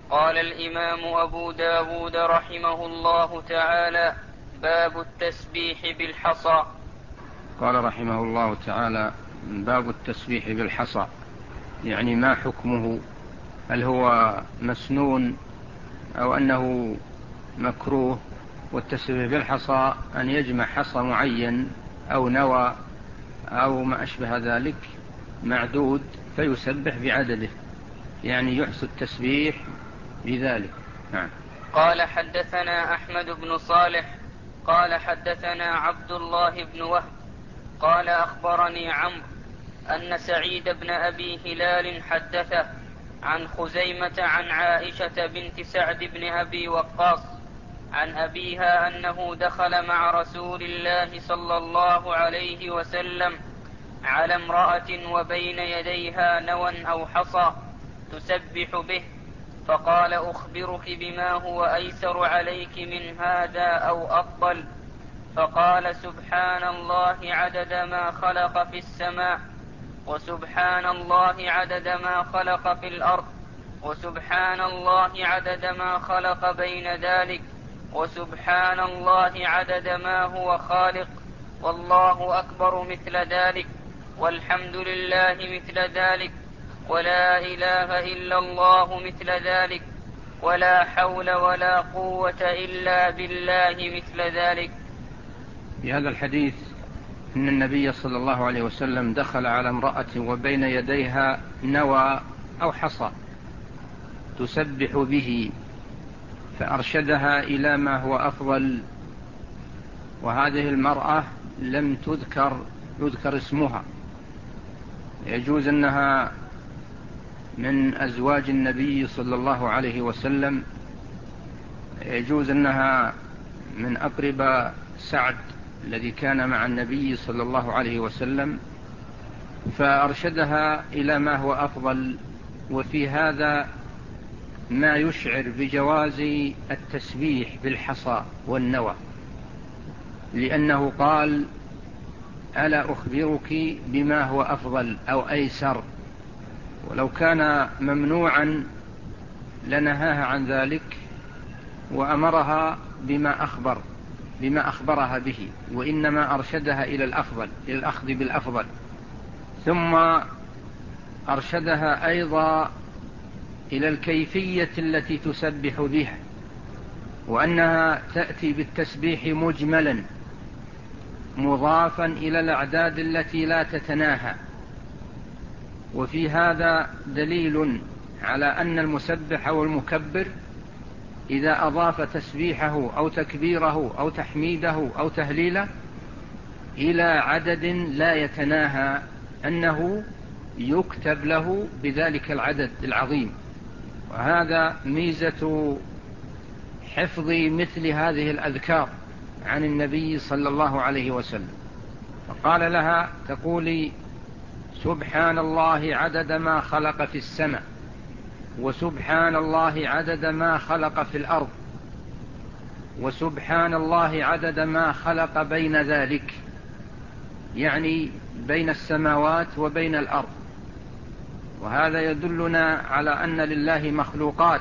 قال الإمام أبو داود رحمه الله تعالى: باب التسبيح بالحصى. قال رحمه الله تعالى: باب التسبيح بالحصى، يعني ما حكمه؟ هل هو مسنون أو أنه مكروه؟ والتسبيح بالحصى أن يجمع حصى معين أو نوى أو ما أشبه ذلك معدود فيسبح بعدده، يعني يحصي التسبيح بذلك. نعم. قال حدثنا أحمد بن صالح قال حدثنا عبد الله بن وهب قال أخبرني عمرو أن سعيد بن أبي هلال حدثه عن خزيمة عن عائشة بنت سعد بن أبي وقاص عن أبيها أنه دخل مع رسول الله صلى الله عليه وسلم على امرأة وبين يديها نوى أو حصى تسبح به، فقال: أخبرك بما هو أيسر عليك من هذا أو أفضل؟ فقال: سبحان الله عدد ما خلق في السماء، وسبحان الله عدد ما خلق في الأرض، وسبحان الله عدد ما خلق بين ذلك، وسبحان الله عدد ما هو خالق، والله أكبر مثل ذلك، والحمد لله مثل ذلك، ولا إله إلا الله مثل ذلك، ولا حول ولا قوة إلا بالله مثل ذلك. في هذا الحديث أن النبي صلى الله عليه وسلم دخل على امرأة وبين يديها نوى أو حصى تسبح به، فأرشدها إلى ما هو أفضل. وهذه المرأة لم يذكر اسمها، يجوز أنها من أزواج النبي صلى الله عليه وسلم، يجوز أنها من أقرب سعد الذي كان مع النبي صلى الله عليه وسلم، فأرشدها إلى ما هو أفضل. وفي هذا ما يشعر بجواز التسبيح بالحصى والنوى، لأنه قال: ألا أخبرك بما هو أفضل أو أيسر؟ ولو كان ممنوعا لنهاها عن ذلك وأمرها بما أخبرها به، وإنما أرشدها إلى الأفضل، إلى الأخذ بالأفضل. ثم أرشدها أيضا إلى الكيفية التي تسبح بها، وأنها تأتي بالتسبيح مجملا مضافا إلى الأعداد التي لا تتناهى. وفي هذا دليل على أن المسبح أو المكبر إذا أضاف تسبيحه أو تكبيره أو تحميده أو تهليله إلى عدد لا يتناهى أنه يكتب له بذلك العدد العظيم. وهذا ميزة حفظ مثل هذه الأذكار عن النبي صلى الله عليه وسلم. فقال لها: تقولي سبحان الله عدد ما خلق في السماء، وسبحان الله عدد ما خلق في الأرض، وسبحان الله عدد ما خلق بين ذلك، يعني بين السماوات وبين الأرض. وهذا يدلنا على أن لله مخلوقات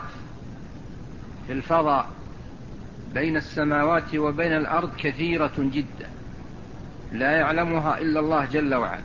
في الفضاء بين السماوات وبين الأرض كثيرة جدا لا يعلمها إلا الله جل وعلا.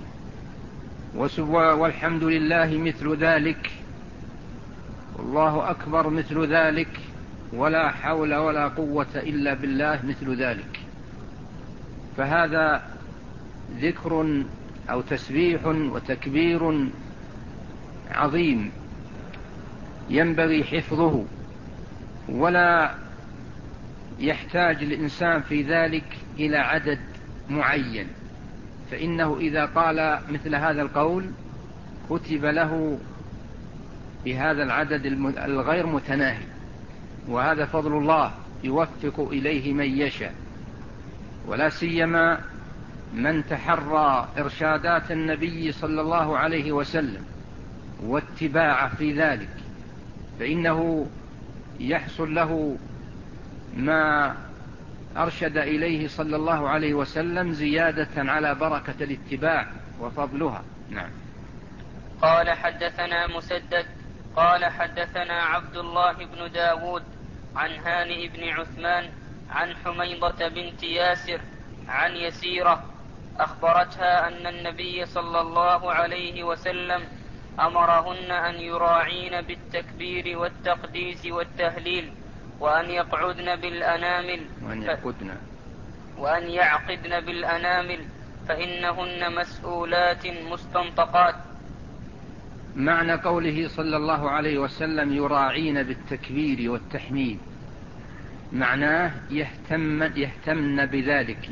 والحمد لله مثل ذلك، والله أكبر مثل ذلك، ولا حول ولا قوة إلا بالله مثل ذلك. فهذا ذكر أو تسبيح وتكبير عظيم ينبغي حفظه، ولا يحتاج الإنسان في ذلك إلى عدد معين، فإنه إذا قال مثل هذا القول كتب له بهذا العدد الغير متناهي. وهذا فضل الله يوفق إليه من يشاء، ولا سيما من تحرى إرشادات النبي صلى الله عليه وسلم واتباعه في ذلك، فإنه يحصل له ما أرشد إليه صلى الله عليه وسلم زيادة على بركة الاتباع وفضلها. نعم. قال حدثنا مسدد قال حدثنا عبد الله بن داود عن هانئ بن عثمان عن حميضة بنت ياسر عن يسيرة أخبرتها أن النبي صلى الله عليه وسلم أمرهن أن يراعين بالتكبير والتقديس والتهليل وأن يقعدن بالأنامل وأن يعقدن بالأنامل فإنهن مسؤولات مستنطقات. معنى قوله صلى الله عليه وسلم يراعين بالتكبير والتحميد معناه يهتمن بذلك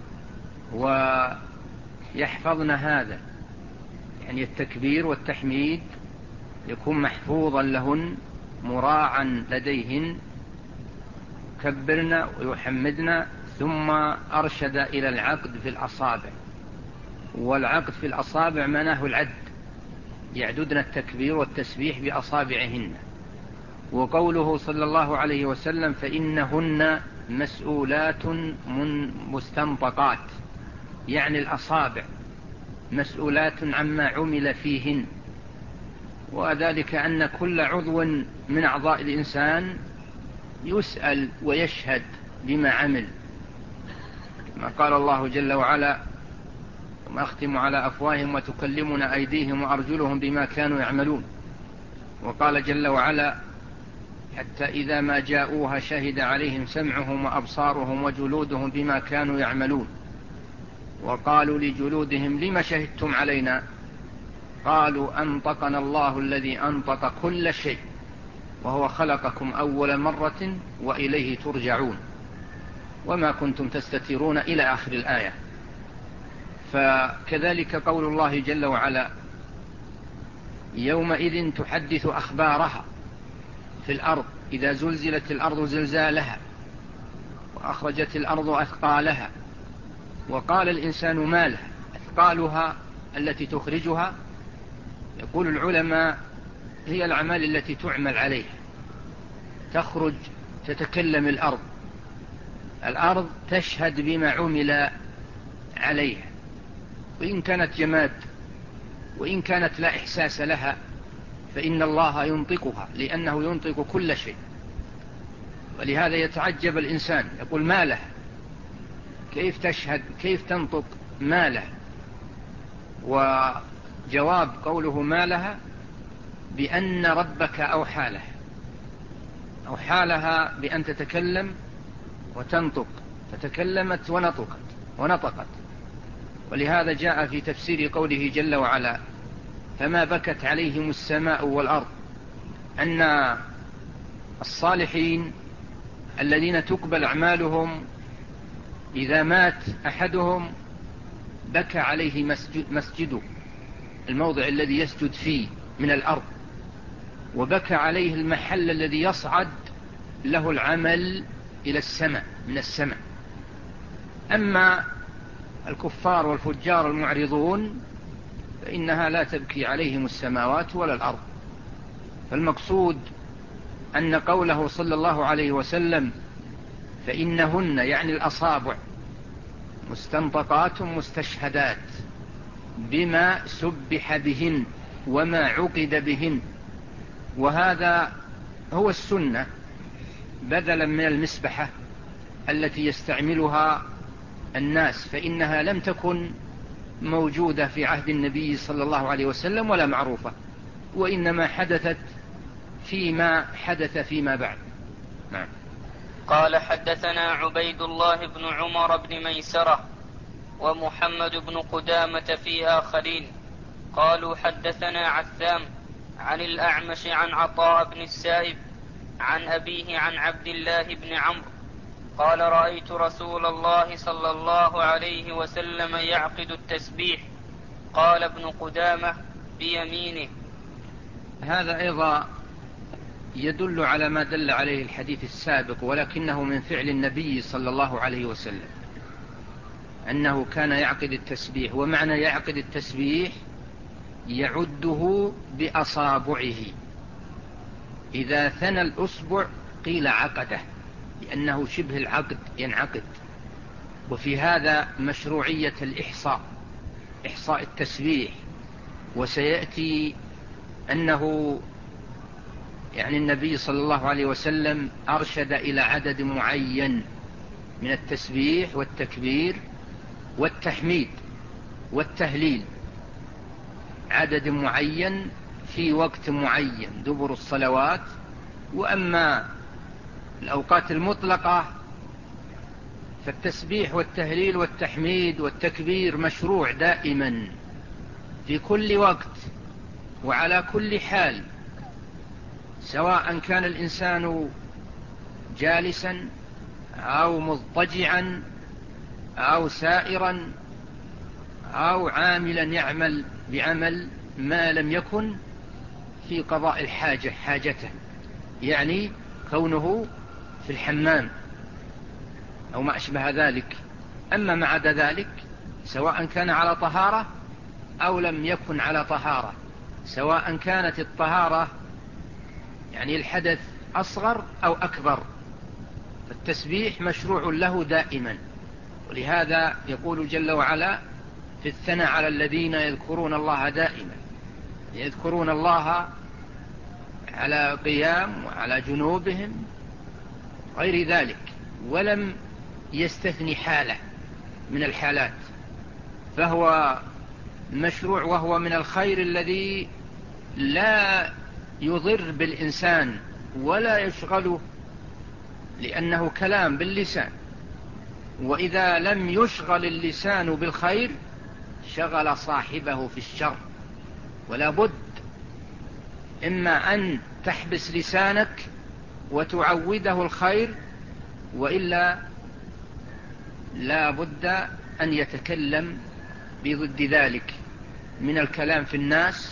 ويحفظن هذا، يعني التكبير والتحميد يكون محفوظا لهن مراعا لديهن، يكبرن ويحمدن. ثم أرشد إلى العقد في الأصابع، والعقد في الأصابع معناه العد، يعددن التكبير والتسبيح بأصابعهن. وقوله صلى الله عليه وسلم فإنهن مسؤولات مستنطقات، يعني الأصابع مسؤولات عما عمل فيهن، وذلك أن كل عضو من أعضاء الإنسان يسأل ويشهد بما عمل، ما قال الله جل وعلا وما أختم على أفواههم وتكلمنا أيديهم وأرجلهم بما كانوا يعملون. وقال جل وعلا حتى إذا ما جاءوها شهد عليهم سمعهم وأبصارهم وجلودهم بما كانوا يعملون. وقالوا لجلودهم لما شهدتم علينا؟ قالوا أنطقنا الله الذي أنطق كل شيء وهو خلقكم أول مرة وإليه ترجعون وما كنتم تستترون إلى آخر الآية. فكذلك قول الله جل وعلا يومئذ تحدث أخبارها في الأرض إذا زلزلت الأرض زلزالها وأخرجت الأرض أثقالها وقال الإنسان ما لها. أثقالها التي تخرجها يقول العلماء هي الأعمال التي تعمل عليها، تخرج تتكلم الأرض تشهد بما عمل عليها، وإن كانت جماد وإن كانت لا إحساس لها فإن الله ينطقها لأنه ينطق كل شيء. ولهذا يتعجب الإنسان يقول ما له، كيف تشهد، كيف تنطق ما له؟ وجواب قوله ما لها بأن ربك أوحى لها بأن تتكلم وتنطق، فتكلمت ونطقت. ولهذا جاء في تفسير قوله جل وعلا فما بكت عليهم السماء والأرض، أن الصالحين الذين تقبل أعمالهم إذا مات أحدهم بكى عليه مسجده، الموضع الذي يسجد فيه من الأرض، وبكى عليه المحل الذي يصعد له العمل إلى السماء من السماء. أما الكفار والفجار المعرضون فإنها لا تبكي عليهم السماوات ولا الأرض. فالمقصود أن قوله صلى الله عليه وسلم فإنهن يعني الأصابع مستنطقات مستشهدات بما سبح بهن وما عقد بهن، وهذا هو السنة بدلا من المسبحة التي يستعملها الناس، فإنها لم تكن موجودة في عهد النبي صلى الله عليه وسلم ولا معروفة، وإنما حدثت فيما بعد. نعم. قال حدثنا عبيد الله بن عمر بن ميسرة ومحمد بن قدامة في آخرين قالوا حدثنا عثام عن الأعمش عن عطاء بن السائب عن أبيه عن عبد الله بن عمرو قال رأيت رسول الله صلى الله عليه وسلم يعقد التسبيح. قال ابن قدامة بيمينه. هذا أيضا يدل على ما دل عليه الحديث السابق، ولكنه من فعل النبي صلى الله عليه وسلم أنه كان يعقد التسبيح. ومعنى يعقد التسبيح يعده بأصابعه، إذا ثنى الأصبع قيل عقده لأنه شبه العقد ينعقد. وفي هذا يعني النبي صلى الله عليه وسلم أرشد إلى عدد معين من التسبيح والتكبير والتحميد والتهليل، عدد معين في وقت معين دبر الصلوات. وأما الأوقات المطلقة فالتسبيح والتهليل والتحميد والتكبير مشروع دائما في كل وقت وعلى كل حال، سواء كان الإنسان جالسا أو مضطجعا أو سائرا أو عاملا يعمل بعمل ما لم يكن في قضاء الحاجة حاجته، يعني كونه في الحمام أو ما أشبه ذلك. أما ما عدا ذلك سواء كان على طهارة أو لم يكن على طهارة، سواء كانت الطهارة يعني الحدث أصغر أو أكبر، فالتسبيح مشروع له دائما. ولهذا يقول جل وعلا في الثناء على الذين يذكرون الله دائما، يذكرون الله على قيام وعلى جنوبهم غير ذلك، ولم يستثني حالة من الحالات، فهو مشروع وهو من الخير الذي لا يضر بالإنسان ولا يشغله، لأنه كلام باللسان، وإذا لم يشغل اللسان بالخير شغل صاحبه في الشر. ولا بد إما أن تحبس لسانك وتعوده الخير، وإلا لا بد أن يتكلم بضد ذلك من الكلام في الناس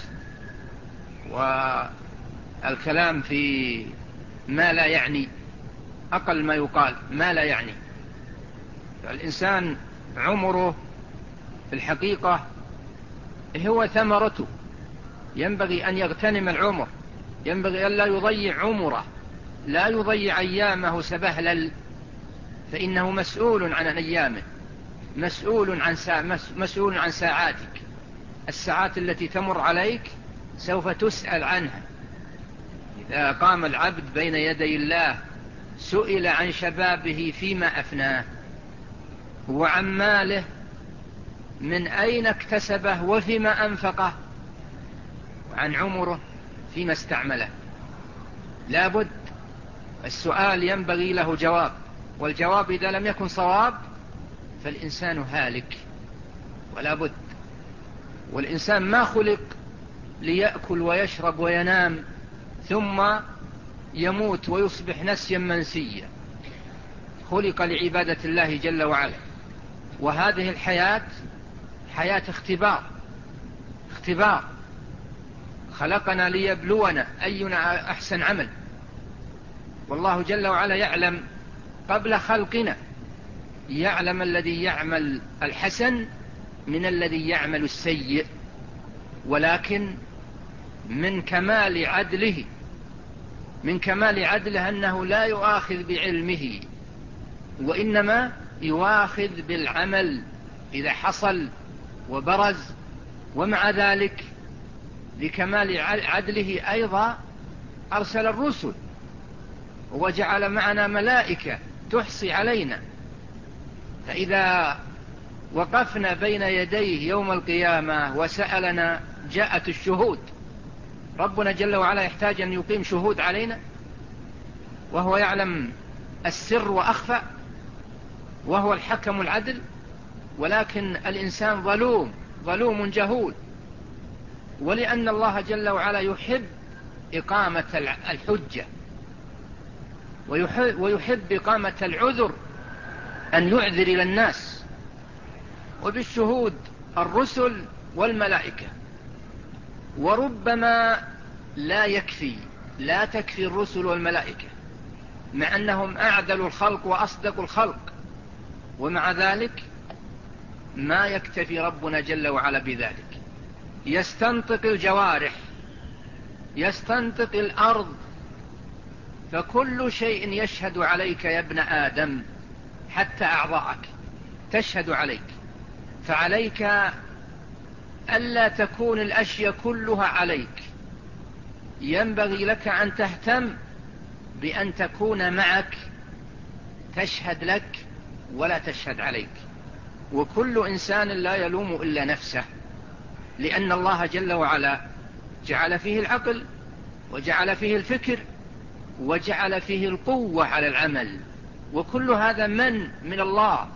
والكلام في ما لا يعني، أقل ما يقال ما لا يعني. فالإنسان عمره في الحقيقة هو ثمرته، ينبغي أن يغتنم العمر، ينبغي أن لا يضيع عمره، لا يضيع أيامه سبهلل، فإنه مسؤول عن أيامه، مسؤول عن ساعاتك. الساعات التي تمر عليك سوف تسأل عنها. إذا قام العبد بين يدي الله سئل عن شبابه فيما أفناه، وعن ماله من أين اكتسبه وفيما أنفقه، وعن عمره فيما استعمله. لا بد السؤال ينبغي له جواب، والجواب إذا لم يكن صواب فالإنسان هالك ولا بد. والإنسان ما خلق ليأكل ويشرب وينام ثم يموت ويصبح نسيا منسيا، خلق لعبادة الله جل وعلا. وهذه الحياة حياة اختبار، خلقنا ليبلونا أينا أحسن عمل، والله جل وعلا يعلم قبل خلقنا، يعلم الذي يعمل الحسن من الذي يعمل السيء، ولكن من كمال عدله أنه لا يؤاخذ بعلمه، وإنما يؤاخذ بالعمل إذا حصل وبرز. ومع ذلك لكمال عدله أيضا أرسل الرسل وجعل معنا ملائكة تحصي علينا، فإذا وقفنا بين يديه يوم القيامة وسألنا جاءت الشهود. ربنا جل وعلا يحتاج أن يقيم شهود علينا وهو يعلم السر وأخفى، وهو الحكم العدل؟ ولكن الإنسان ظلوم جهول. ولأن الله جل وعلا يحب إقامة الحجة ويحب إقامة العذر، أن يعذر إلى الناس، وبالشهود الرسل والملائكة. وربما لا تكفي الرسل والملائكة، مع أنهم أعدل الخلق وأصدق الخلق، ومع ذلك ما يكتفي ربنا جل وعلا بذلك. يستنطق الجوارح، يستنطق الأرض، فكل شيء يشهد عليك يا ابن آدم، حتى أعضاءك تشهد عليك. فعليك ألا تكون الأشياء كلها عليك، ينبغي لك أن تهتم بأن تكون معك تشهد لك ولا تشهد عليك. وكل إنسان لا يلوم إلا نفسه، لأن الله جل وعلا جعل فيه العقل وجعل فيه الفكر وجعل فيه القوة على العمل، وكل هذا من الله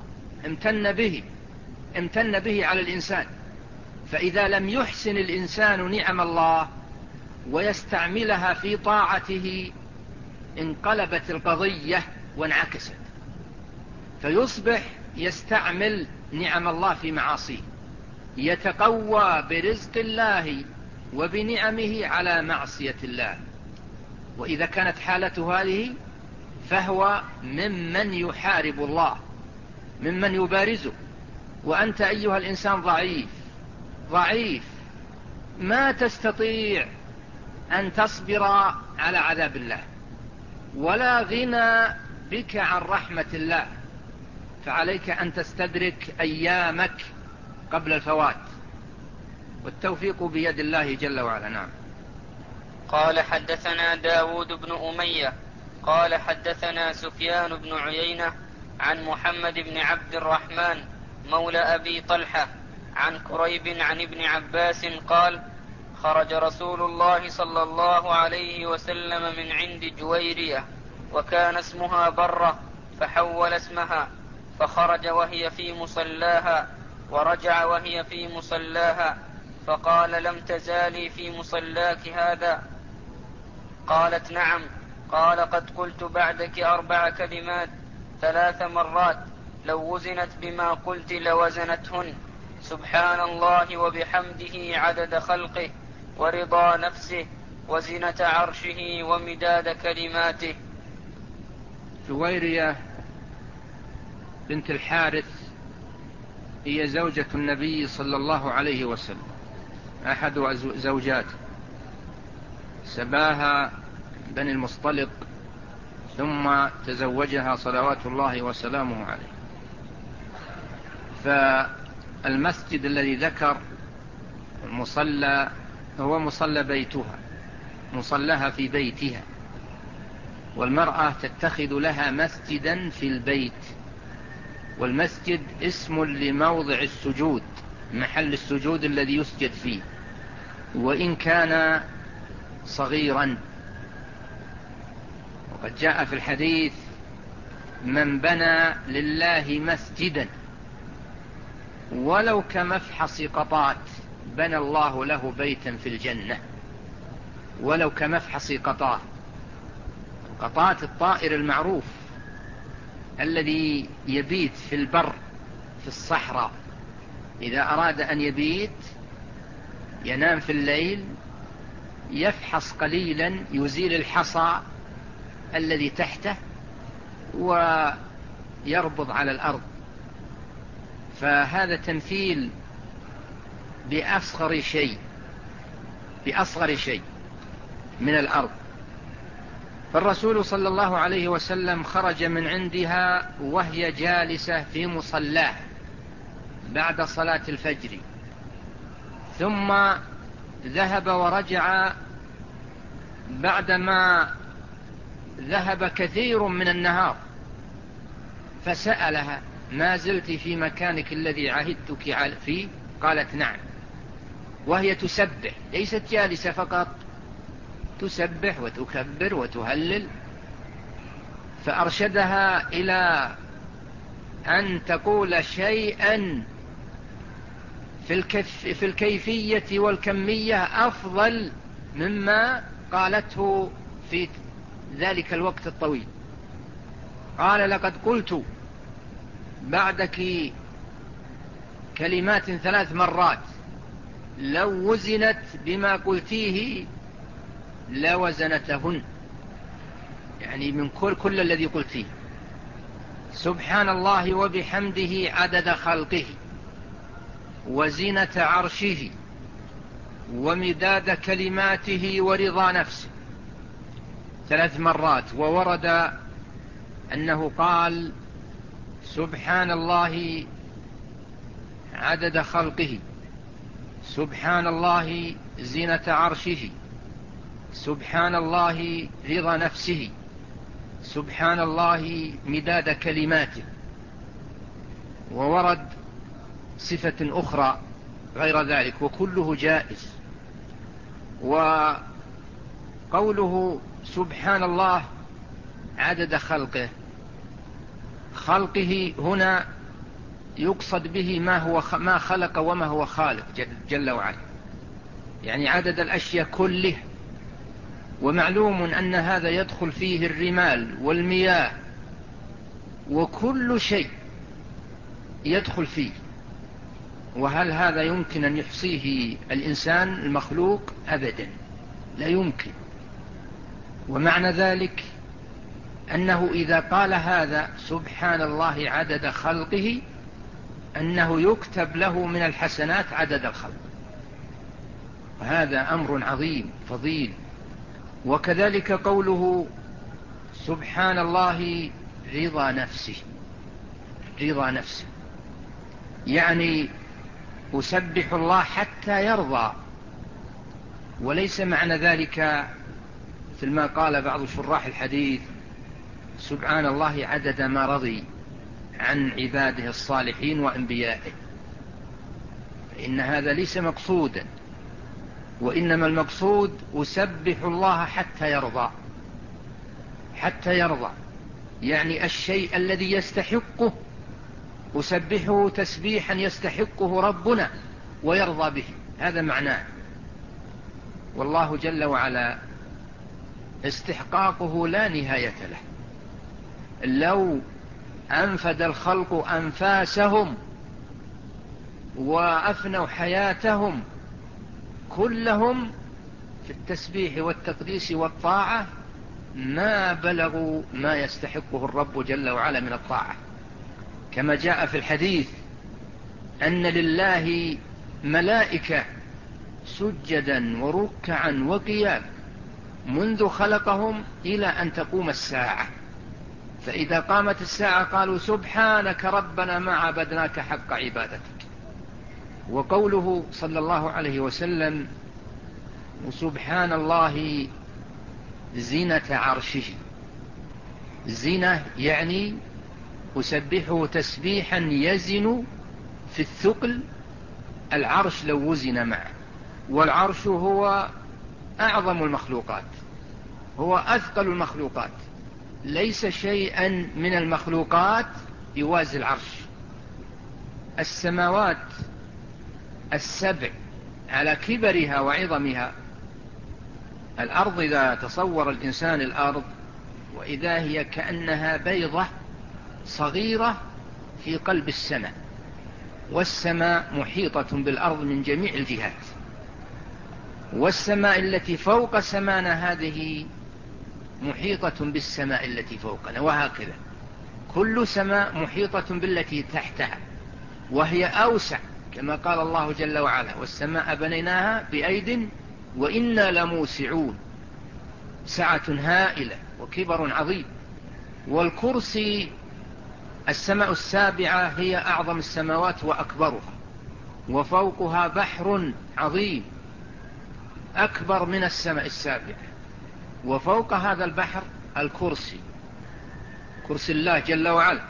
امتن به على الإنسان. فإذا لم يحسن الإنسان نعم الله ويستعملها في طاعته انقلبت القضية وانعكست، فيصبح يستعمل نعم الله في معاصيه، يتقوى برزق الله وبنعمه على معصية الله. وإذا كانت حالته هذه فهو ممن يحارب الله، ممن يبارزه. وأنت أيها الإنسان ضعيف ما تستطيع أن تصبر على عذاب الله، ولا غنى بك عن رحمة الله، فعليك أن تستدرك أيامك قبل الفوات، والتوفيق بيد الله جل وعلا. نعم. قال حدثنا داود بن أمية قال حدثنا سفيان بن عيينة عن محمد بن عبد الرحمن مولى أبي طلحة عن كريب عن ابن عباس قال: خرج رسول الله صلى الله عليه وسلم من عند جويرية وكان اسمها برة، فحول اسمها، فخرج وهي في مصلاها ورجع وهي في مصلاها، فقال: لم تزالي في مصلاك هذا؟ قالت: نعم. قال: قد قلت بعدك 4 كلمات 3 مرات، لو وزنت بما قلت لوزنتهن: سبحان الله وبحمده عدد خلقه ورضا نفسه وزنة عرشه ومداد كلماته. جويرية بنت الحارث هي زوجة النبي صلى الله عليه وسلم، أحد زوجاته، سباها بني المصطلق ثم تزوجها صلوات الله وسلامه عليه. فالمسجد الذي ذكر المصلى هو مصلى بيتها، مصلها في بيتها، والمرأة تتخذ لها مسجدا في البيت، والمسجد اسم لموضع السجود، محل السجود الذي يسجد فيه، وإن كان صغيرا. وقد جاء في الحديث: من بنى لله مسجدا ولو كمفحص قطات بنى الله له بيتا في الجنة. ولو كمفحص قطات، قطات الطائر المعروف الذي يبيت في البر في الصحراء، إذا أراد أن يبيت ينام في الليل يفحص قليلا، يزيل الحصى الذي تحته ويربض على الأرض. فهذا تمثيل بأصغر شيء من الأرض. فالرسول صلى الله عليه وسلم خرج من عندها وهي جالسة في مصلاه بعد صلاة الفجر، ثم ذهب ورجع بعدما ذهب كثير من النهار، فسألها: ما زلت في مكانك الذي عهدتك فيه؟ قالت: نعم. وهي تسبح، ليست جالسة فقط، تسبح وتكبر وتهلل. فأرشدها إلى أن تقول شيئا في الكيفية والكمية أفضل مما قالته في ذلك الوقت الطويل. قال: لقد قلت بعدك كلمات 3 مرات، لو وزنت بما قلتيه لوزنتهن، يعني من كل الذي قلتيه. سبحان الله وبحمده عدد خلقه وزنة عرشه ومداد كلماته ورضا نفسه 3 مرات. وورد أنه قال: سبحان الله عدد خلقه، سبحان الله زنة عرشه، سبحان الله رضا نفسه، سبحان الله مداد كلماته. وورد صفة أخرى غير ذلك، وكله جائز. وقوله سبحان الله عدد خلقه، خلقه هنا يقصد به ما خلق وما هو خالق جل وعلا، يعني عدد الأشياء كله. ومعلوم أن هذا يدخل فيه الرمال والمياه وكل شيء يدخل فيه. وهل هذا يمكن أن يحصيه الإنسان المخلوق؟ أبدا، لا يمكن. ومعنى ذلك أنه إذا قال هذا سبحان الله عدد خلقه، أنه يكتب له من الحسنات عدد الخلق، وهذا أمر عظيم فضيل. وكذلك قوله سبحان الله رضا نفسه، رضا نفسه يعني أسبح الله حتى يرضى. وليس معنى ذلك مثل ما قال بعض شراح الحديث سبحان الله عدد ما رضي عن عباده الصالحين وأنبيائه، فإن هذا ليس مقصودا. وإنما المقصود أسبح الله حتى يرضى، حتى يرضى، يعني الشيء الذي يستحقه أسبحه تسبيحا يستحقه ربنا ويرضى به، هذا معناه. والله جل وعلا استحقاقه لا نهاية له. لو أنفد الخلق أنفاسهم وأفنوا حياتهم كلهم في التسبيح والتقديس والطاعة، ما بلغوا ما يستحقه الرب جل وعلا من الطاعة. كما جاء في الحديث أن لله ملائكة سجدا وركعا وقيام منذ خلقهم إلى أن تقوم الساعة، فإذا قامت الساعة قالوا سبحانك ربنا ما عبدناك حق عبادتك. وقوله صلى الله عليه وسلم سبحان الله زينة عرشه، زينة يعني أسبحه تسبيحا يزن في الثقل العرش لو وزن معه. والعرش هو أعظم المخلوقات، هو أثقل المخلوقات، ليس شيئا من المخلوقات يوازي العرش. السماوات السبع على كبرها وعظمها، الأرض إذا تصور الإنسان الأرض وإذا هي كأنها بيضة صغيرة في قلب السماء، والسماء محيطة بالأرض من جميع الجهات، والسماء التي فوق سمانا هذه محيطة بالسماء التي فوقنا، وهكذا كل سماء محيطة بالتي تحتها، وهي أوسع كما قال الله جل وعلا والسماء بنيناها بأيد وإنا لموسعون، سعة هائلة وكبر عظيم. والكرسي السماء السابعة هي أعظم السماوات وأكبرها، وفوقها بحر عظيم أكبر من السماء السابعة، وفوق هذا البحر الكرسي، كرسي الله جل وعلا.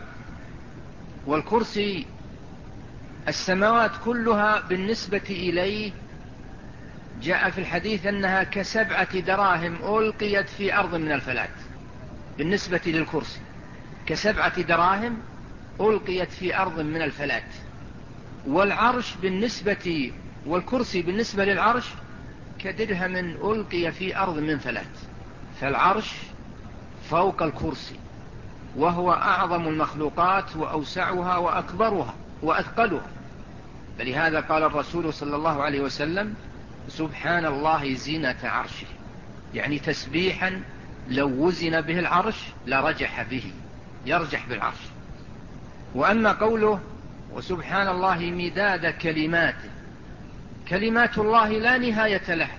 والكرسي السماوات كلها بالنسبة إليه جاء في الحديث أنها ك7 دراهم ألقيت في أرض من الفلات، بالنسبة للكرسي ك7 دراهم ألقيت في أرض من الفلات. والعرش بالنسبة والكرسي بالنسبة للعرش كدرهم ألقي في أرض من فلات، فالعرش فوق الكرسي، وهو أعظم المخلوقات وأوسعها وأكبرها وأثقلها. فلهذا قال الرسول صلى الله عليه وسلم سبحان الله زينة عرشه، يعني تسبيحا لو وزن به العرش لرجح به، يرجح بالعرش. وأما قوله وسبحان الله مداد كلماته، كلمات الله لا نهاية لها،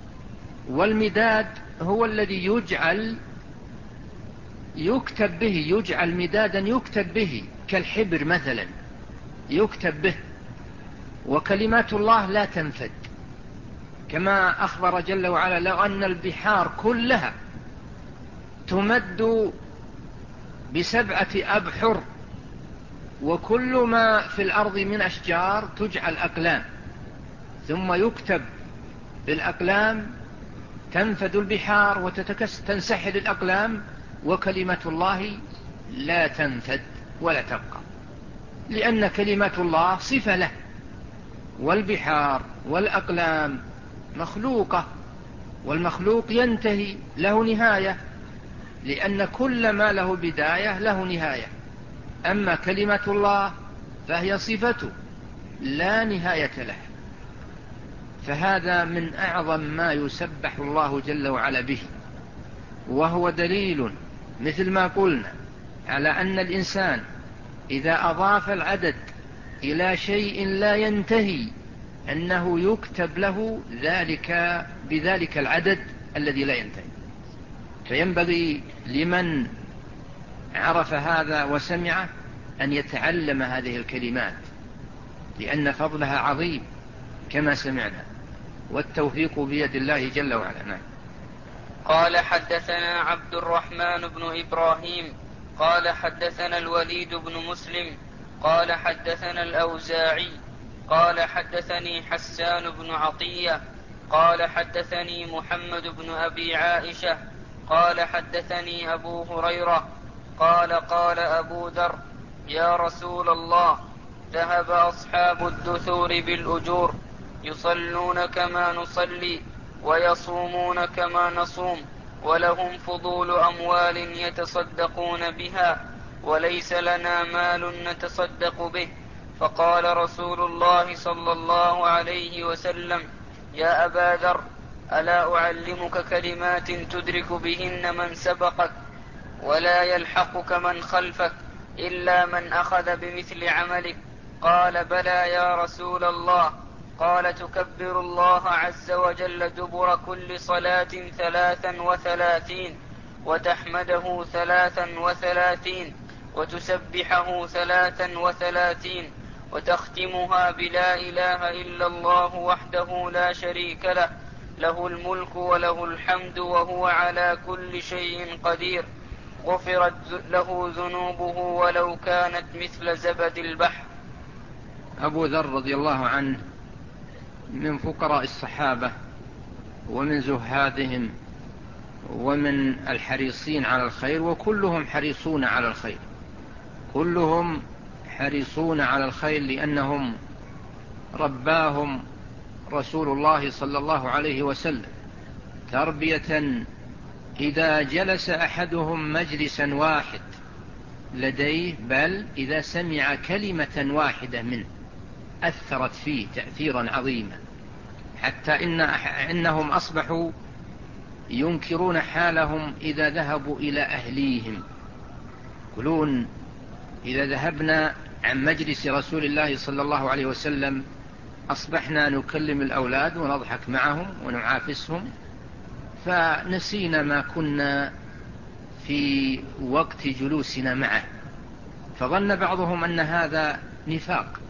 والمداد هو الذي يكتب به، يجعل مدادا يكتب به، كالحبر مثلا يكتب به. وكلمات الله لا تنفد، كما أخبر جل وعلا: لو أن البحار كلها تمد ب7 أبحر وكل ما في الأرض من أشجار تجعل أقلام ثم يكتب بالأقلام، تنفد البحار وتنسحل الأقلام وكلمة الله لا تنفد ولا تبقى، لأن كلمة الله صفة له، والبحار والأقلام مخلوقة، والمخلوق ينتهي، له نهاية، لأن كل ما له بداية له نهاية. أما كلمة الله فهي صفته لا نهاية له، فهذا من أعظم ما يسبح الله جل وعلا به، وهو دليل مثل ما قلنا على أن الإنسان إذا أضاف العدد إلى شيء لا ينتهي أنه يكتب له ذلك بذلك العدد الذي لا ينتهي. فينبغي لمن عرف هذا وسمعه أن يتعلم هذه الكلمات، لأن فضلها عظيم كما سمعنا، والتوفيق بيد الله جل وعلا. نعم. قال: حدثنا عبد الرحمن بن إبراهيم قال حدثنا الوليد بن مسلم قال حدثنا الأوزاعي قال حدثني حسان بن عطية قال حدثني محمد بن أبي عائشة قال حدثني أبو هريرة قال: قال أبو ذر: يا رسول الله، ذهب أصحاب الدثور بالأجور، يصلون كما نصلي ويصومون كما نصوم، ولهم فضول أموال يتصدقون بها، وليس لنا مال نتصدق به. فقال رسول الله صلى الله عليه وسلم: يا أبا ذر، ألا أعلمك كلمات تدرك بهن من سبقك ولا يلحقك من خلفك إلا من أخذ بمثل عملك؟ قال: بلى يا رسول الله. قال: تكبر الله عز وجل دبر كل صلاة 33، وتحمده 33، وتسبحه 33، وتختمها بلا إله إلا الله وحده لا شريك له، له الملك وله الحمد وهو على كل شيء قدير، غفرت له ذنوبه ولو كانت مثل زبد البحر. أبو ذر رضي الله عنه من فقراء الصحابة ومن زهادهم ومن الحريصين على الخير، وكلهم حريصون على الخير، كلهم حريصون على الخير، لأنهم رباهم رسول الله صلى الله عليه وسلم تربية إذا جلس أحدهم مجلسا واحد لديه، بل إذا سمع كلمة واحدة منه أثرت فيه تأثيرا عظيما، حتى إنهم أصبحوا ينكرون حالهم إذا ذهبوا إلى أهليهم، يقولون: إذا ذهبنا عن مجلس رسول الله صلى الله عليه وسلم أصبحنا نكلم الأولاد ونضحك معهم ونعافسهم، فنسينا ما كنا في وقت جلوسنا معه. فظن بعضهم أن هذا نفاق،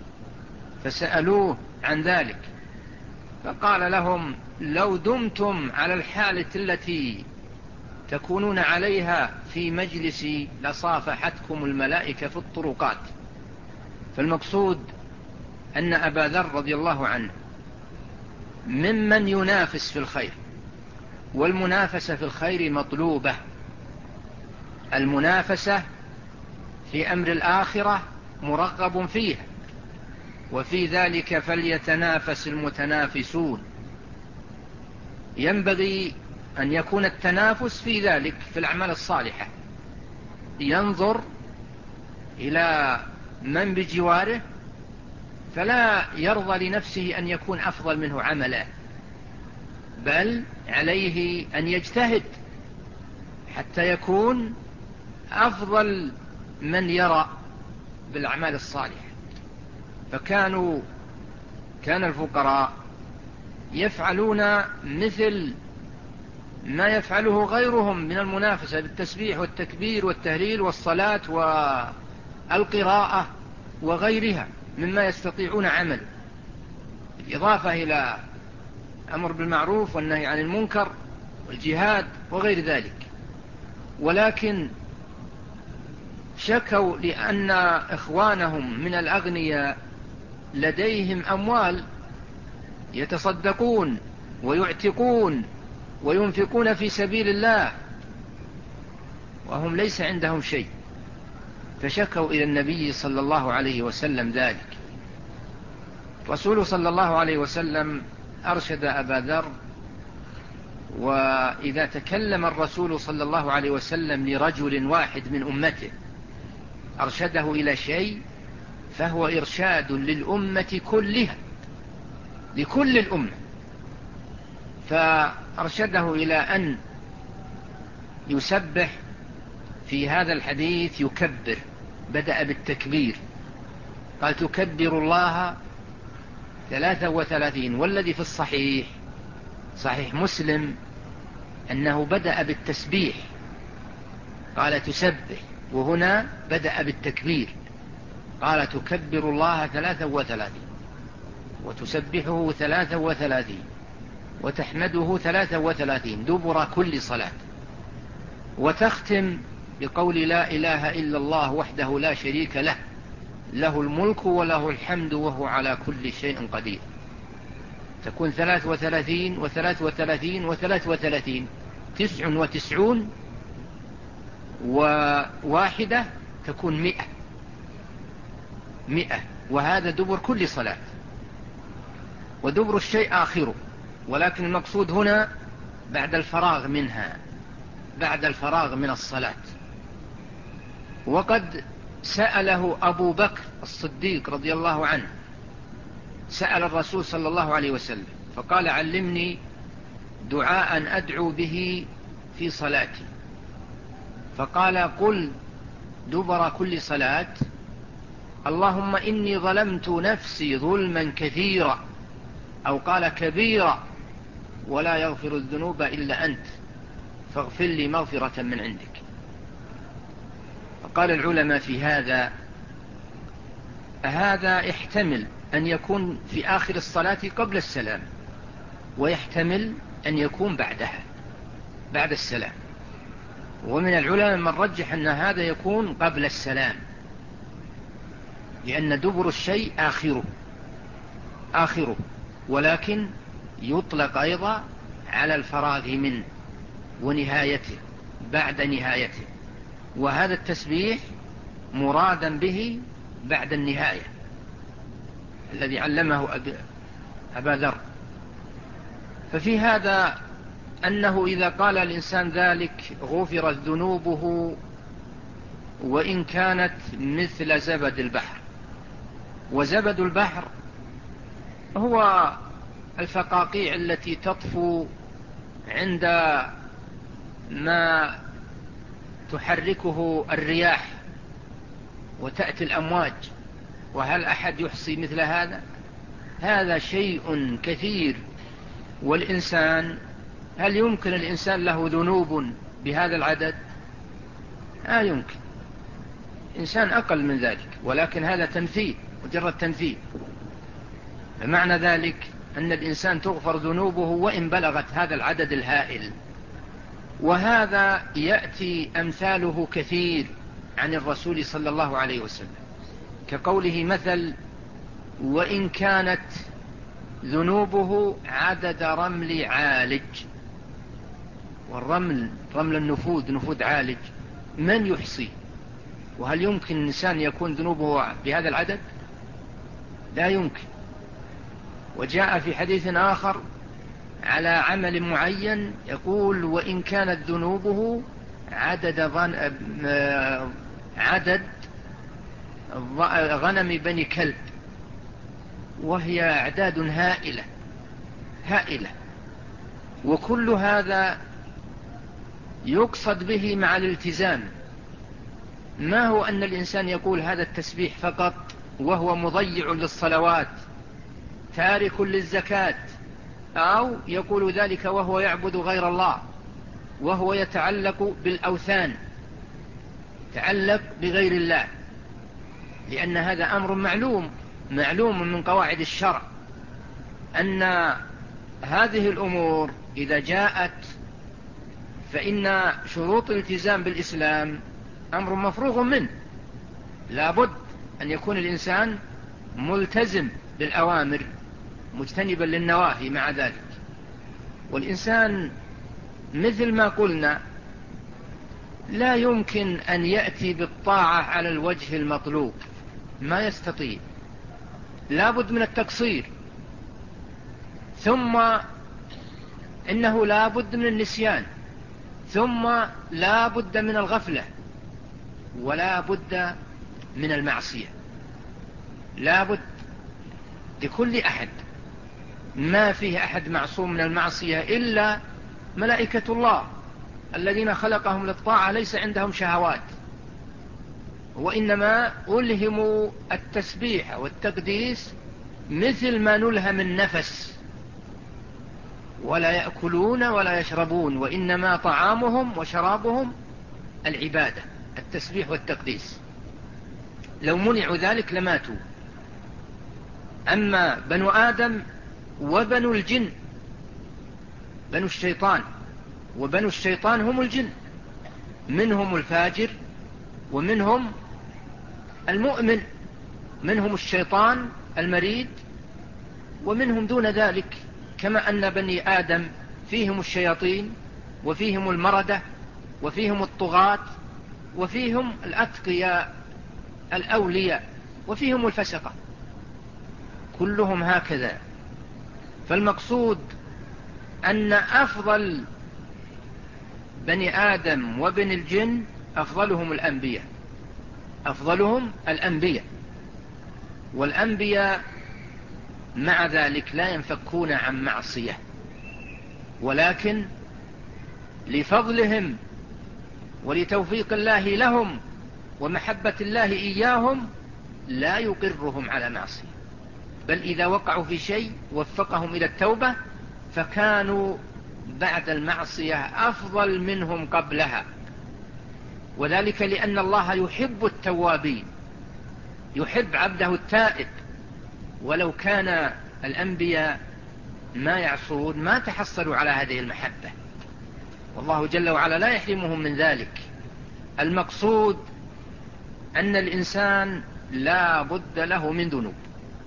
فسألوه عن ذلك، فقال لهم: لو دمتم على الحالة التي تكونون عليها في مجلسي لصافحتكم الملائكة في الطرقات. فالمقصود أن أبا ذر رضي الله عنه ممن ينافس في الخير، والمنافسة في الخير مطلوبة، المنافسة في أمر الآخرة مرغب فيها، وفي ذلك فليتنافس المتنافسون. ينبغي أن يكون التنافس في ذلك في الأعمال الصالحة، ينظر إلى من بجواره فلا يرضى لنفسه أن يكون أفضل منه عملا، بل عليه أن يجتهد حتى يكون أفضل من يرى بالأعمال الصالحة. كان الفقراء يفعلون مثل ما يفعله غيرهم من المنافسة بالتسبيح والتكبير والتهليل والصلاة والقراءة وغيرها مما يستطيعون عمله، بالإضافة إلى أمر بالمعروف والنهي عن المنكر والجهاد وغير ذلك. ولكن شكوا لأن إخوانهم من الأغنياء لديهم أموال يتصدقون ويعتقون وينفقون في سبيل الله وهم ليس عندهم شيء، فشكوا إلى النبي صلى الله عليه وسلم ذلك. رسول صلى الله عليه وسلم أرشد أبا ذر، وإذا تكلم الرسول صلى الله عليه وسلم لرجل واحد من أمته أرشده إلى شيء فهو إرشاد للأمة كلها، لكل الأمة. فأرشده إلى أن يسبح في هذا الحديث، يكبر، بدأ بالتكبير، قال تكبر الله 33. والذي في الصحيح صحيح مسلم أنه بدأ بالتسبيح، قال تسبح، وهنا بدأ بالتكبير، قال تكبر الله 33 وتسبحه 33 وتحمده 33 دبر كل صلاة، وتختم بقول لا إله إلا الله وحده لا شريك له، له الملك وله الحمد وهو على كل شيء قدير. تكون 33 و33 و33، 99 وواحدة تكون 100. وهذا دبر كل صلاة، ودبر الشيء آخره، ولكن المقصود هنا بعد الفراغ منها، بعد الفراغ من الصلاة. وقد سأله أبو بكر الصديق رضي الله عنه، سأل الرسول صلى الله عليه وسلم فقال علمني دعاء أدعو به في صلاتي، فقال قل دبر كل صلاة اللهم إني ظلمت نفسي ظلما كثيرا، أو قال كبيرا، ولا يغفر الذنوب إلا أنت فاغفر لي مغفرة من عندك. فقال العلماء في هذا يحتمل أن يكون في آخر الصلاة قبل السلام، ويحتمل أن يكون بعدها بعد السلام. ومن العلماء من رجح أن هذا يكون قبل السلام، لأن دبر الشيء آخره، ولكن يطلق أيضا على الفراغ منه ونهايته، بعد نهايته. وهذا التسبيح مرادا به بعد النهاية الذي علمه أبا ذر. ففي هذا أنه إذا قال الإنسان ذلك غفرت ذنوبه وإن كانت مثل زبد البحر. وزبد البحر هو الفقاقيع التي تطفو عند ما تحركه الرياح وتأتي الأمواج. وهل أحد يحصي مثل هذا؟ هذا شيء كثير. والإنسان هل يمكن الإنسان له ذنوب بهذا العدد؟ لا يمكن، إنسان أقل من ذلك، ولكن هذا تمثيل، مجرد تمثيل. فمعنى ذلك أن الإنسان تغفر ذنوبه وإن بلغت هذا العدد الهائل. وهذا يأتي أمثاله كثير عن الرسول صلى الله عليه وسلم، كقوله مثل وإن كانت ذنوبه عدد رمل عالج. والرمل رمل النفود، نفود عالج، من يحصي؟ وهل يمكن الإنسان يكون ذنوبه بهذا العدد؟ لا يمكن. وجاء في حديث آخر على عمل معين يقول وإن كانت ذنوبه عدد غنم بني كلب، وهي أعداد هائلة. وكل هذا يقصد به مع الالتزام. ما هو أن الإنسان يقول هذا التسبيح فقط وهو مضيع للصلوات تارك للزكاة، أو يقول ذلك وهو يعبد غير الله، وهو يتعلق بالأوثان، يتعلق بغير الله. لأن هذا أمر معلوم من قواعد الشرع، أن هذه الأمور إذا جاءت فإن شروط الالتزام بالإسلام أمر مفروغ منه، لا بد أن يكون الإنسان ملتزم بالأوامر مجتنبا للنواهي مع ذلك. والإنسان مثل ما قلنا لا يمكن أن يأتي بالطاعة على الوجه المطلوب، ما يستطيع، لا بد من التقصير، ثم إنه لا بد من النسيان، ثم لا بد من الغفلة، ولا بد من المعصية. لا بد لكل أحد، ما فيه أحد معصوم من المعصية إلا ملائكة الله الذين خلقهم للطاعة، ليس عندهم شهوات، وإنما ألهموا التسبيح والتقديس مثل ما نلهم النفس، ولا يأكلون ولا يشربون، وإنما طعامهم وشرابهم العبادة، التسبيح والتقديس. لو منعوا ذلك لماتوا. أما بنو آدم وبنو الجن، بنو الشيطان وبنو الشيطان هم الجن، منهم الفاجر ومنهم المؤمن، منهم الشيطان المريد ومنهم دون ذلك، كما أن بني آدم فيهم الشياطين وفيهم المردة وفيهم الطغاة وفيهم الأتقياء الأولياء وفيهم الفسقة، كلهم هكذا. فالمقصود أن أفضل بني آدم وبن الجن أفضلهم الأنبياء، أفضلهم الأنبياء، والأنبياء مع ذلك لا ينفكون عن معصية، ولكن لفضلهم ولتوفيق الله لهم ومحبة الله إياهم لا يقرهم على معصية، بل إذا وقعوا في شيء وفقهم إلى التوبة، فكانوا بعد المعصية أفضل منهم قبلها. وذلك لأن الله يحب التوابين، يحب عبده التائب، ولو كان الأنبياء ما يعصون ما تحصلوا على هذه المحبة، والله جل وعلا لا يحرمهم من ذلك. المقصود أن الإنسان لا بد له من ذنوب،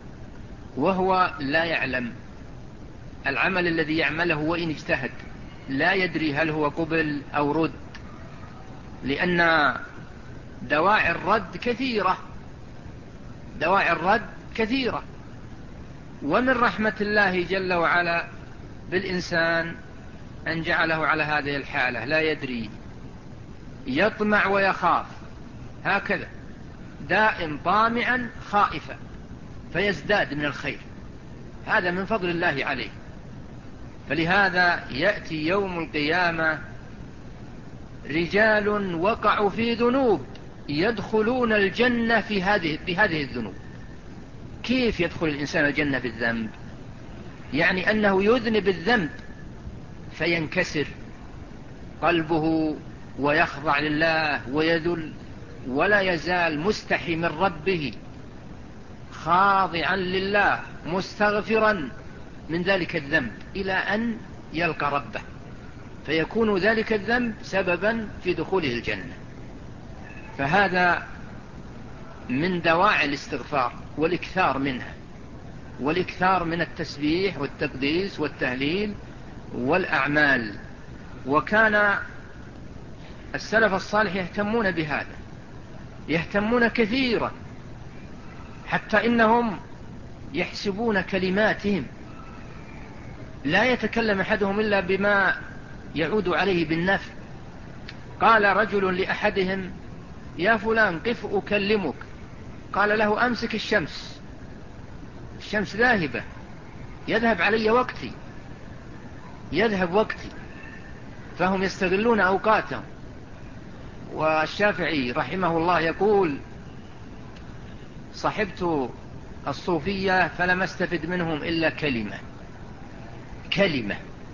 وهو لا يعلم العمل الذي يعمله، وإن اجتهد لا يدري هل هو قبل أو رد، لأن دواعي الرد كثيرة، دواعي الرد كثيرة. ومن رحمة الله جل وعلا بالإنسان أن جعله على هذه الحالة، لا يدري، يطمع ويخاف، هكذا دائم طامعا خائفا، فيزداد من الخير، هذا من فضل الله عليه. فلهذا يأتي يوم القيامة رجال وقعوا في ذنوب يدخلون الجنة بهذه الذنوب. كيف يدخل الإنسان الجنة بالذنب؟ يعني أنه يذنب الذنب فينكسر قلبه ويخضع لله ويذل، ولا يزال مستحي من ربه خاضعا لله مستغفرا من ذلك الذنب إلى أن يلقى ربه، فيكون ذلك الذنب سببا في دخوله الجنة. فهذا من دواعي الاستغفار والإكثار منها، والإكثار من التسبيح والتقديس والتهليل والأعمال. وكان السلف الصالح يهتمون بهذا، يهتمون كثيرا، حتى إنهم يحسبون كلماتهم، لا يتكلم أحدهم إلا بما يعود عليه بالنفع. قال رجل لأحدهم: يا فلان قف أكلمك. قال له: أمسك الشمس، الشمس ذاهبة، يذهب علي وقتي، يذهب وقتي. فهم يستغلون أوقاتهم. والشافعي رحمه الله يقول: صحبت الصوفية فلم استفد منهم إلا كلمة،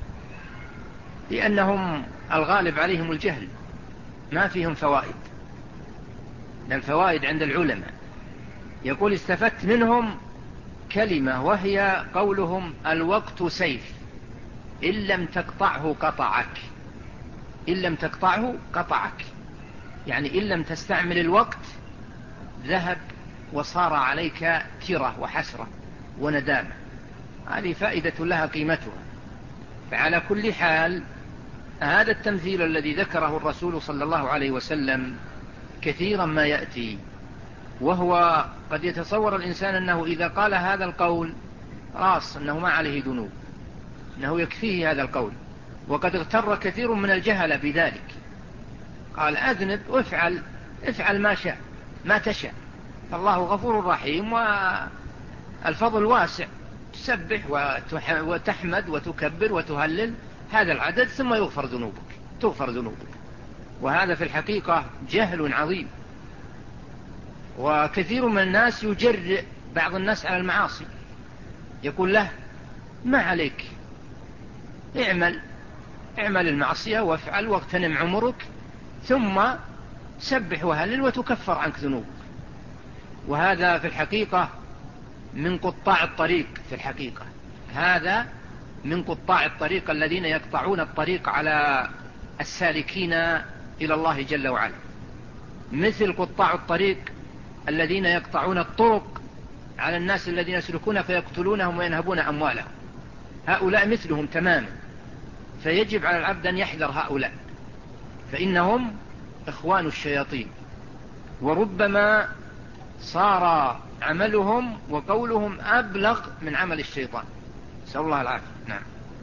لأنهم الغالب عليهم الجهل، ما فيهم فوائد، الفوائد عند العلماء. يقول: استفدت منهم كلمة، وهي قولهم: الوقت سيف، إن لم تقطعه قطعك، إن لم تقطعه قطعك، يعني إن لم تستعمل الوقت ذهب وصار عليك ترة وحسرة وندامة. هذه فائدة لها قيمتها. فعلى كل حال هذا التمثيل الذي ذكره الرسول صلى الله عليه وسلم كثيرا ما يأتي، وهو قد يتصور الإنسان أنه إذا قال هذا القول راس أنه ما عليه ذنوب، أنه يكفيه هذا القول، وقد اغتر كثير من الجهل بذلك، قال أذنب افعل ما تشاء، فالله غفور رحيم والفضل واسع، تسبح وتحمد وتكبر وتهلل هذا العدد ثم تغفر ذنوبك. وهذا في الحقيقة جهل عظيم. وكثير من الناس يجرئ بعض الناس على المعاصي، يقول له ما عليك، اعمل المعصية وافعل واغتنم عمرك ثم سبح وهلل وتكفر عنك ذنوبك. وهذا في الحقيقة من قطاع الطريق، في الحقيقة هذا من قطاع الطريق الذين يقطعون الطريق على السالكين إلى الله جل وعلا، مثل قطاع الطريق الذين يقطعون الطرق على الناس الذين يسلكون فيقتلونهم وينهبون أموالهم، هؤلاء مثلهم تماما. فيجب على العبد أن يحذر هؤلاء، فإنهم إخوان الشياطين، وربما صار عملهم وقولهم أبلغ من عمل الشيطان، نسأل الله العافية. نعم.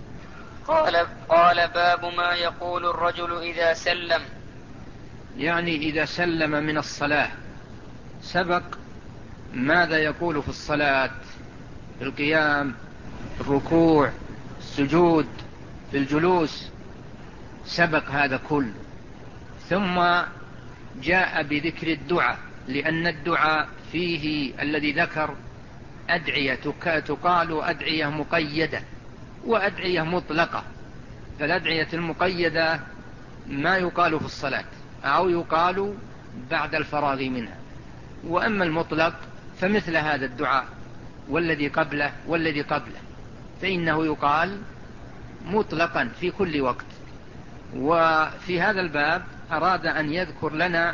قال باب ما يقول الرجل إذا سلم، يعني إذا سلم من الصلاة. سبق ماذا يقول في الصلاة، في القيام، في الركوع، السجود، في الجلوس، سبق هذا كله. ثم جاء بذكر الدعاء، لأن الدعاء فيه الذي ذكر أدعية تقال أدعية مقيدة وأدعية مطلقة. فالأدعية المقيدة ما يقال في الصلاة أو يقال بعد الفراغ منها، وأما المطلق فمثل هذا الدعاء والذي قبله فإنه يقال مطلقا في كل وقت. وفي هذا الباب أراد أن يذكر لنا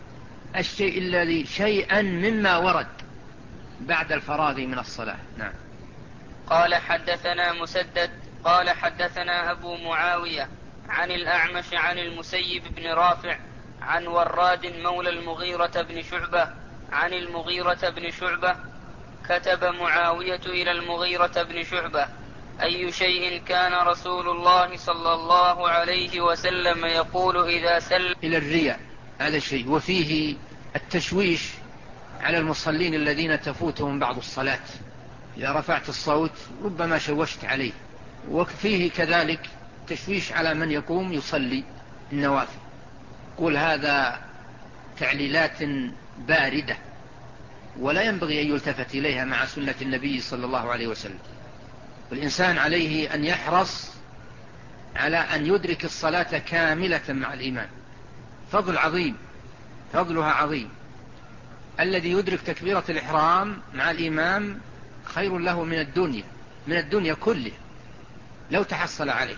شيئا مما ورد بعد الفراغ من الصلاة. نعم. قال حدثنا مسدد قال حدثنا أبو معاوية عن الأعمش عن المسيب بن رافع عن وراد مولى المغيرة بن شعبة عن المغيرة بن شعبة كتب معاوية إلى المغيرة بن شعبة: أي شيء كان رسول الله صلى الله عليه وسلم يقول إذا سلم؟ إلى الرياء هذا الشيء، وفيه التشويش على المصلين الذين تفوتهم بعض الصلاة، إذا رفعت الصوت ربما شوشت عليه. وفيه كذلك تشويش على من يقوم يصلي النوافل. قل هذا تعليلات باردة ولا ينبغي أن يلتفت إليها مع سنة النبي صلى الله عليه وسلم. والإنسان عليه أن يحرص على أن يدرك الصلاة كاملة مع الإمام. فضلها عظيم. الذي يدرك تكبيرة الإحرام مع الإمام خير له من الدنيا كله لو تحصل عليه.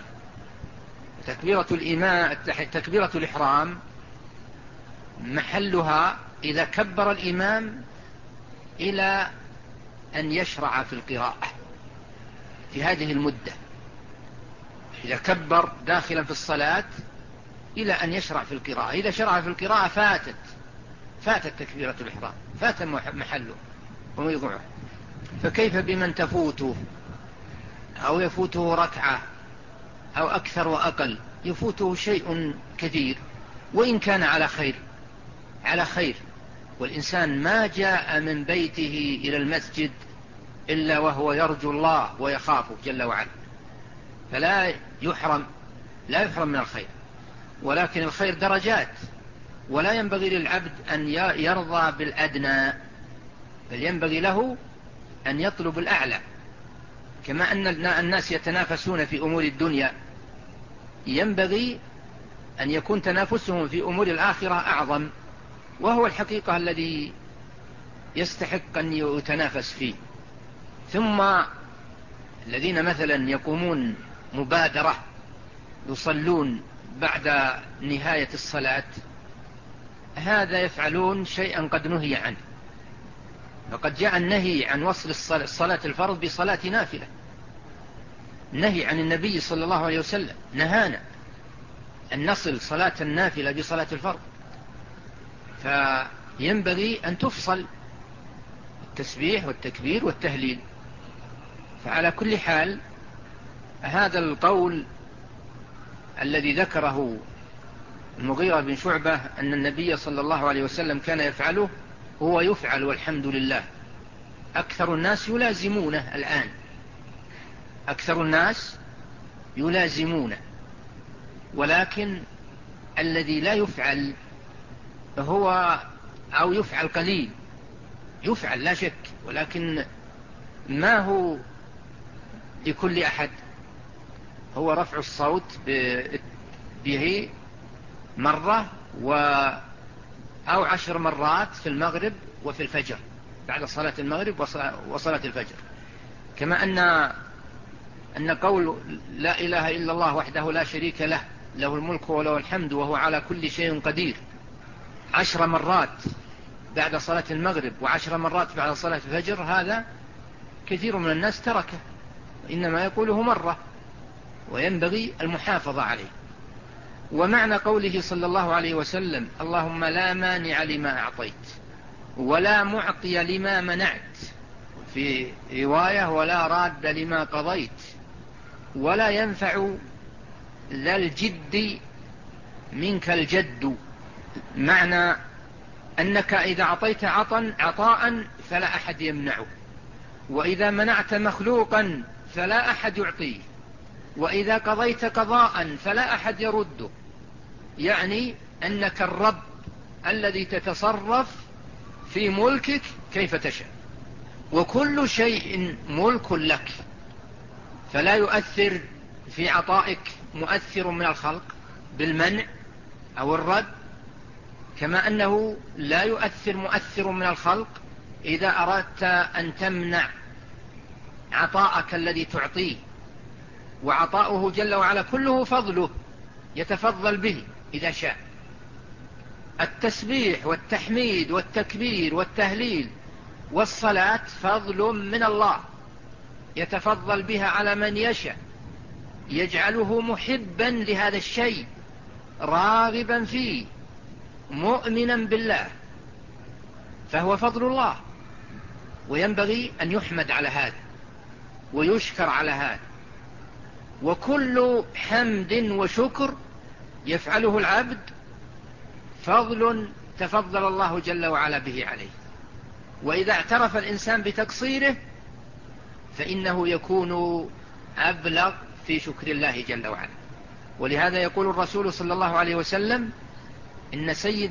تكبيرة الإحرام محلها إذا كبر الإمام إلى أن يشرع في القراءة في هذه المدة. إذا كبر داخلا في الصلاة إلى أن يشرع في القراءة، إذا شرع في القراءة فاتت تكبيرة الإحرام، فات محله وموضعه. فكيف بمن تفوته أو يفوته ركعة أو أكثر وأقل، يفوته شيء كثير وإن كان على خير. والإنسان ما جاء من بيته إلى المسجد إلا وهو يرجو الله ويخافه جل وعلا، فلا يحرم من الخير. ولكن الخير درجات، ولا ينبغي للعبد أن يرضى بالأدنى، بل ينبغي له أن يطلب الأعلى. كما أن الناس يتنافسون في أمور الدنيا، ينبغي أن يكون تنافسهم في أمور الآخرة أعظم، وهو الحقيقة الذي يستحق أن يتنافس فيه. ثم الذين مثلا يقومون مبادرة يصلون بعد نهاية الصلاة، هذا يفعلون شيئا قد نهي عنه. فقد جاء النهي عن وصل الصلاة الفرض بصلاة نافلة، نهي عن النبي صلى الله عليه وسلم، نهانا أن نصل صلاة النافلة بصلاة الفرض، فينبغي أن تفصل التسبيح والتكبير والتهليل. فعلى كل حال هذا القول الذي ذكره المغيرة بن شعبة أن النبي صلى الله عليه وسلم كان يفعله هو يفعل والحمد لله. أكثر الناس يلازمونه الآن، أكثر الناس يلازمونه، ولكن الذي لا يفعل هو أو يفعل قليل، يفعل لا شك، ولكن ما هو لكل أحد، هو رفع الصوت به مرة أو 10 مرات في المغرب وفي الفجر، بعد صلاة المغرب وصلاة الفجر. كما أن قول لا إله إلا الله وحده لا شريك له، له الملك وله الحمد وهو على كل شيء قدير، 10 مرات بعد صلاة المغرب و10 مرات بعد صلاة الفجر، هذا كثير من الناس تركه، إنما يقوله مرة، وينبغي المحافظة عليه. ومعنى قوله صلى الله عليه وسلم اللهم لا مانع لما أعطيت ولا معطي لما منعت، في رواية ولا راد لما قضيت ولا ينفع ذا الجد منك الجد، معنى أنك إذا أعطيت عطاء فلا أحد يمنعه، وإذا منعت مخلوقا فلا أحد يعطيه، وإذا قضيت قضاء فلا أحد يرده، يعني أنك الرب الذي تتصرف في ملكك كيف تشاء، وكل شيء ملك لك، فلا يؤثر في عطائك مؤثر من الخلق بالمنع أو الرد، كما أنه لا يؤثر مؤثر من الخلق إذا أردت أن تمنع عطاءك الذي تعطيه. وعطاؤه جل وعلا كله فضله، يتفضل به إذا شاء. التسبيح والتحميد والتكبير والتهليل والصلاة فضل من الله يتفضل بها على من يشاء، يجعله محبا لهذا الشيء، راغبا فيه، مؤمنا بالله، فهو فضل الله، وينبغي أن يحمد على هذا ويشكر على هذا. وكل حمد وشكر يفعله العبد فضل تفضل الله جل وعلا به عليه، وإذا اعترف الإنسان بتقصيره فإنه يكون أبلغ في شكر الله جل وعلا. ولهذا يقول الرسول صلى الله عليه وسلم إن سيد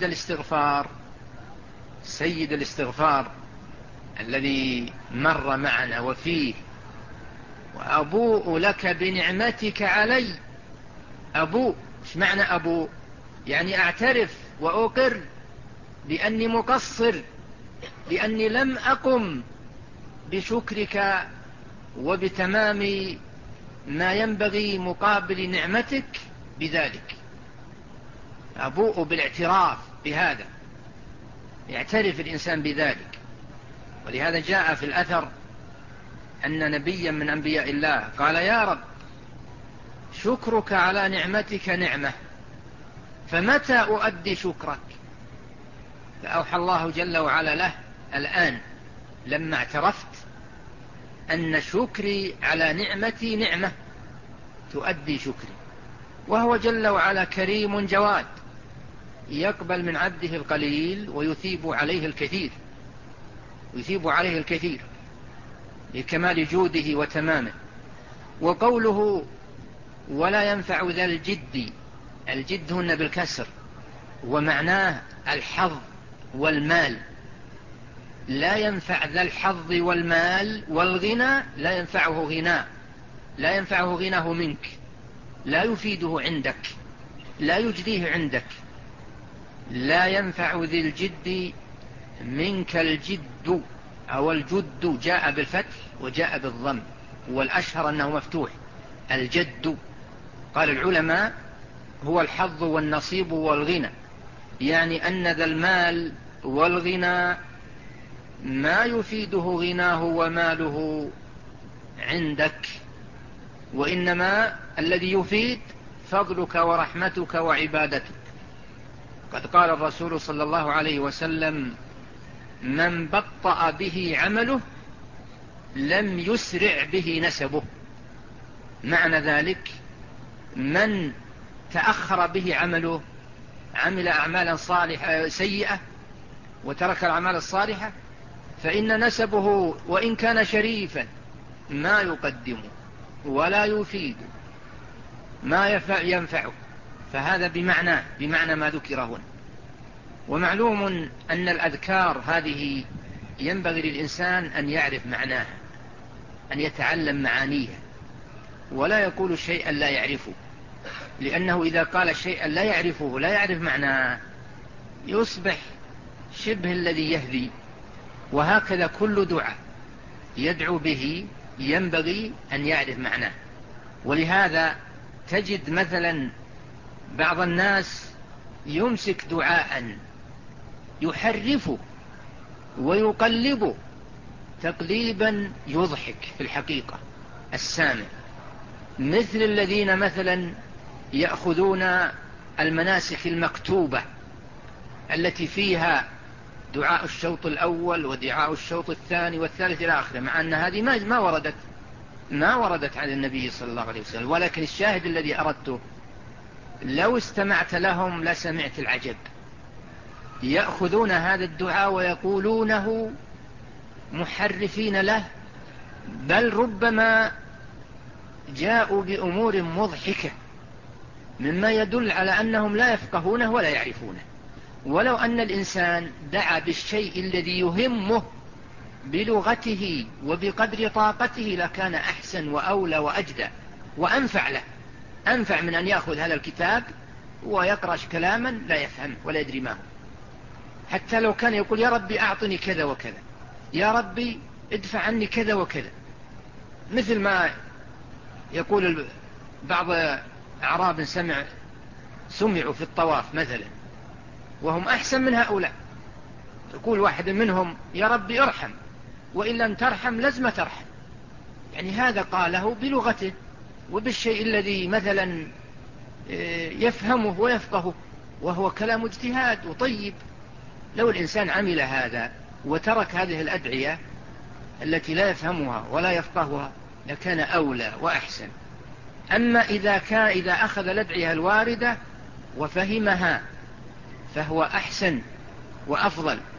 الاستغفار الذي مر معنا وفيه وأبوء لك بنعمتك علي. أبوء، ايش معنى أبوء؟ يعني أعترف وأقر بأني مقصر، بأني لم أقم بشكرك وبتمام ما ينبغي مقابل نعمتك بذلك. أبوء بالاعتراف بهذا، يعترف الإنسان بذلك. ولهذا جاء في الأثر أن نبيا من أنبياء الله قال يا رب شكرك على نعمتك نعمة، فمتى أؤدي شكرك؟ فأوحى الله جل وعلا له الآن لما اعترفت أن شكري على نعمتي نعمة تؤدي شكري. وهو جل وعلا كريم جواد، يقبل من عبده القليل ويثيب عليه الكثير لكمال جوده وتمامه. وقوله ولا ينفع ذا الجد هن بالكسر، ومعناه الحظ والمال. لا ينفع ذا الحظ والمال والغنى، لا ينفعه غناه منك، لا يفيده عندك، لا يجديه عندك. لا ينفع ذي الجد منك الجد، أو الجد جاء بالفتح وجاء بالضم، والأشهر أنه مفتوح، الجد. قال العلماء هو الحظ والنصيب والغنى، يعني أن ذا المال والغنى ما يفيده غناه وماله عندك، وإنما الذي يفيد فضلك ورحمتك وعبادتك. قد قال الرسول صلى الله عليه وسلم: من بطأ به عمله لم يسرع به نسبه. معنى ذلك من تأخر به عمله، عمل أعمالا صالحة سيئة وترك الأعمال الصالحة، فإن نسبه وإن كان شريفا ما يقدمه ولا يفيد ما ينفعه. فهذا بمعنى ما ذكر هنا. ومعلوم أن الأذكار هذه ينبغي للإنسان أن يعرف معناها، أن يتعلم معانيها، ولا يقول شيئا لا يعرفه، لأنه إذا قال شيئا لا يعرفه لا يعرف معناه يصبح شبه الذي يهدي. وهكذا كل دعاء يدعو به ينبغي أن يعرف معناه. ولهذا تجد مثلا بعض الناس يمسك دعاء يحرفه ويقلبه تقليبا يضحك في الحقيقة السامع، مثل الذين مثلا يأخذون المناسك المكتوبة التي فيها دعاء الشوط الأول ودعاء الشوط الثاني والثالث إلى آخره، مع أن هذه ما وردت عن النبي صلى الله عليه وسلم. ولكن الشاهد الذي أردته لو استمعت لهم لسمعت العجب. يأخذون هذا الدعاء ويقولونه محرفين له، بل ربما جاءوا بأمور مضحكة مما يدل على أنهم لا يفقهونه ولا يعرفونه. ولو أن الإنسان دعا بالشيء الذي يهمه بلغته وبقدر طاقته لكان أحسن وأولى وأجدى وأنفع له، أنفع من أن يأخذ هذا الكتاب ويقرأ كلاما لا يفهم ولا يدري ما هو. حتى لو كان يقول: يا ربي أعطني كذا وكذا، يا ربي ادفع عني كذا وكذا، مثل ما يقول بعض أعراب سمعوا في الطواف مثلا وهم أحسن من هؤلاء، يقول واحد منهم: يا ربي ارحم، وإن لم ترحم لازم ترحم. يعني هذا قاله بلغته وبالشيء الذي مثلا يفهمه ويفقهه، وهو كلام اجتهاد وطيب. لو الإنسان عمل هذا وترك هذه الأدعية التي لا يفهمها ولا يفقهها لكان أولى وأحسن. أما إذا أخذ الأدعية الواردة وفهمها فهو أحسن وأفضل.